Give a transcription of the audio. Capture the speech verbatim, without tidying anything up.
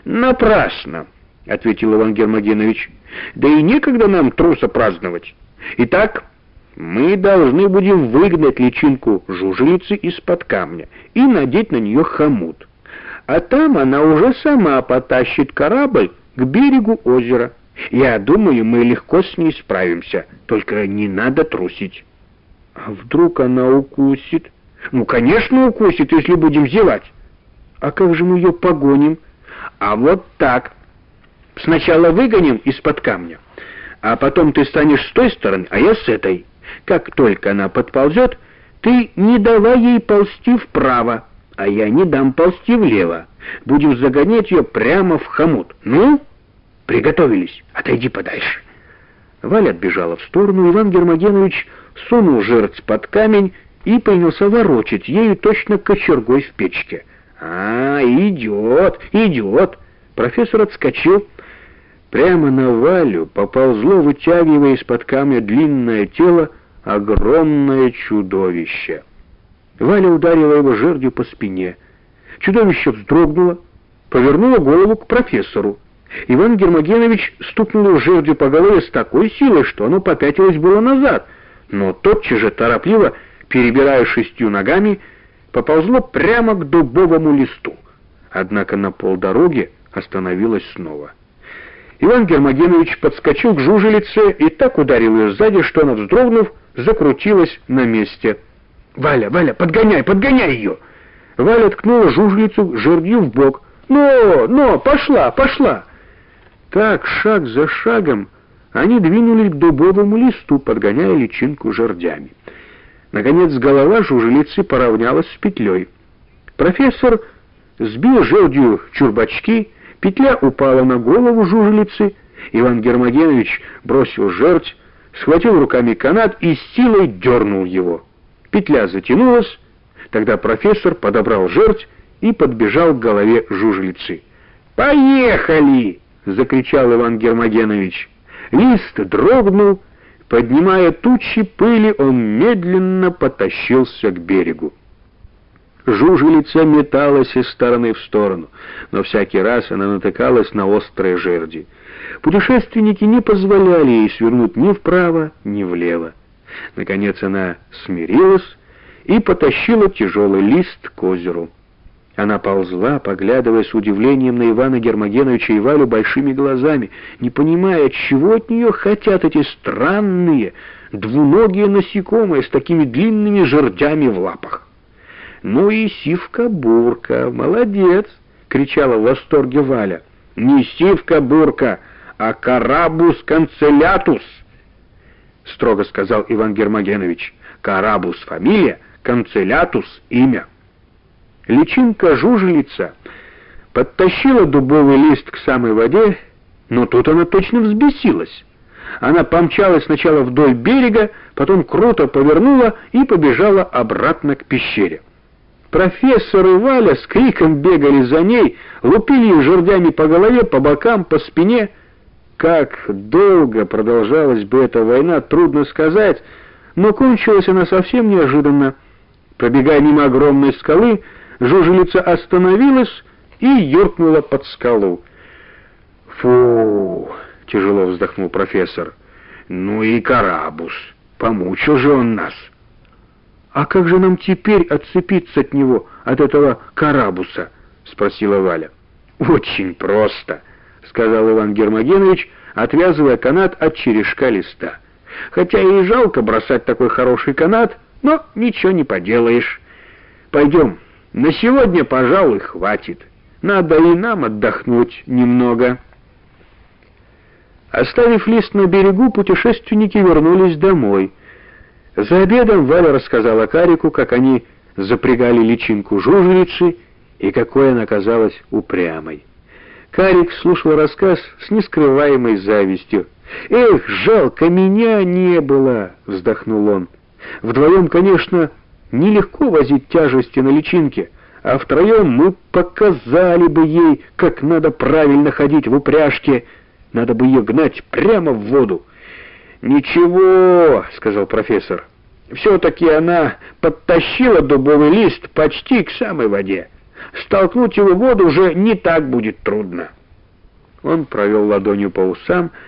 «Напрасно», — ответил Иван Гермогенович. «Да и некогда нам труса праздновать. Итак, мы должны будем выгнать личинку жужелицы из-под камня и надеть на нее хомут. А там она уже сама потащит корабль к берегу озера. Я думаю, мы легко с ней справимся, только не надо трусить». «А вдруг она укусит?» «Ну, конечно, укусит, если будем зевать». «А как же мы ее погоним?» «А вот так. Сначала выгоним из-под камня, а потом ты станешь с той стороны, а я с этой. Как только она подползет, ты не давай ей ползти вправо, а я не дам ползти влево. Будем загонять ее прямо в хомут. Ну, приготовились, отойди подальше». Валя отбежала в сторону, Иван Гермогенович сунул жертв под камень и принялся ворочать ею точно кочергой в печке. «А, идет, идет!» Профессор отскочил. Прямо на Валю поползло, вытягивая из-под камня длинное тело, огромное чудовище. Валя ударила его жердью по спине. Чудовище вздрогнуло, повернуло голову к профессору. Иван Гермогенович стукнул его жердью по голове с такой силой, что оно попятилось было назад, но тотчас же, торопливо перебирая шестью ногами, поползло прямо к дубовому листу. Однако на полдороги остановилось снова. Иван Гермогенович подскочил к жужелице и так ударил ее сзади, что она, вздрогнув, закрутилась на месте. «Валя, Валя, подгоняй, подгоняй ее!» Валя ткнула жужелицу жердью в бок. «Но, но, пошла, пошла!» Так, шаг за шагом, они двинулись к дубовому листу, подгоняя личинку жердями. Наконец голова жужелицы поравнялась с петлей. Профессор сбил жердью чурбачки, петля упала на голову жужелицы. Иван Гермогенович бросил жердь, схватил руками канат и с силой дернул его. Петля затянулась, тогда профессор подобрал жердь и подбежал к голове жужелицы. «Поехали!» — закричал Иван Гермогенович. Лист дрогнул, поднимая тучи пыли, он медленно потащился к берегу. Жужелица металась из стороны в сторону, но всякий раз она натыкалась на острые жерди. Путешественники не позволяли ей свернуть ни вправо, ни влево. Наконец она смирилась и потащила тяжелый лист к озеру. Она ползла, поглядывая с удивлением на Ивана Гермогеновича и Валю большими глазами, не понимая, чего от нее хотят эти странные, двуногие насекомые с такими длинными жердями в лапах. «Ну и сивка-бурка, молодец!» — кричала в восторге Валя. «Не сивка-бурка, а карабус канцелятус!» — строго сказал Иван Гермогенович. «Карабус — фамилия, канцелятус — имя». Личинка жужелица подтащила дубовый лист к самой воде, но тут она точно взбесилась. Она помчалась сначала вдоль берега, потом круто повернула и побежала обратно к пещере. Профессор и Валя с криком бегали за ней, лупили ее жердями по голове, по бокам, по спине. Как долго продолжалась бы эта война, трудно сказать, но кончилась она совсем неожиданно. Пробегая мимо огромной скалы, жужелица остановилась и юркнула под скалу. «Фу!» — тяжело вздохнул профессор. «Ну и карабус! Помучил же он нас!» «А как же нам теперь отцепиться от него, от этого карабуса?» — спросила Валя. «Очень просто», — сказал Иван Гермогенович, отвязывая канат от черешка листа. «Хотя и жалко бросать такой хороший канат, но ничего не поделаешь. Пойдем, на сегодня, пожалуй, хватит. Надо и нам отдохнуть немного». Оставив лист на берегу, путешественники вернулись домой. За обедом Валя рассказала Карику, как они запрягали личинку жужелицы и какой она казалась упрямой. Карик слушал рассказ с нескрываемой завистью. «Эх, жалко, меня не было!» — вздохнул он. «Вдвоем, конечно, нелегко возить тяжести на личинке, а втроем мы показали бы ей, как надо правильно ходить в упряжке. Надо бы ее гнать прямо в воду». «Ничего», — сказал профессор, — «все-таки она подтащила дубовый лист почти к самой воде. столкнуть его в воду уже не так будет трудно». Он провел ладонью по усам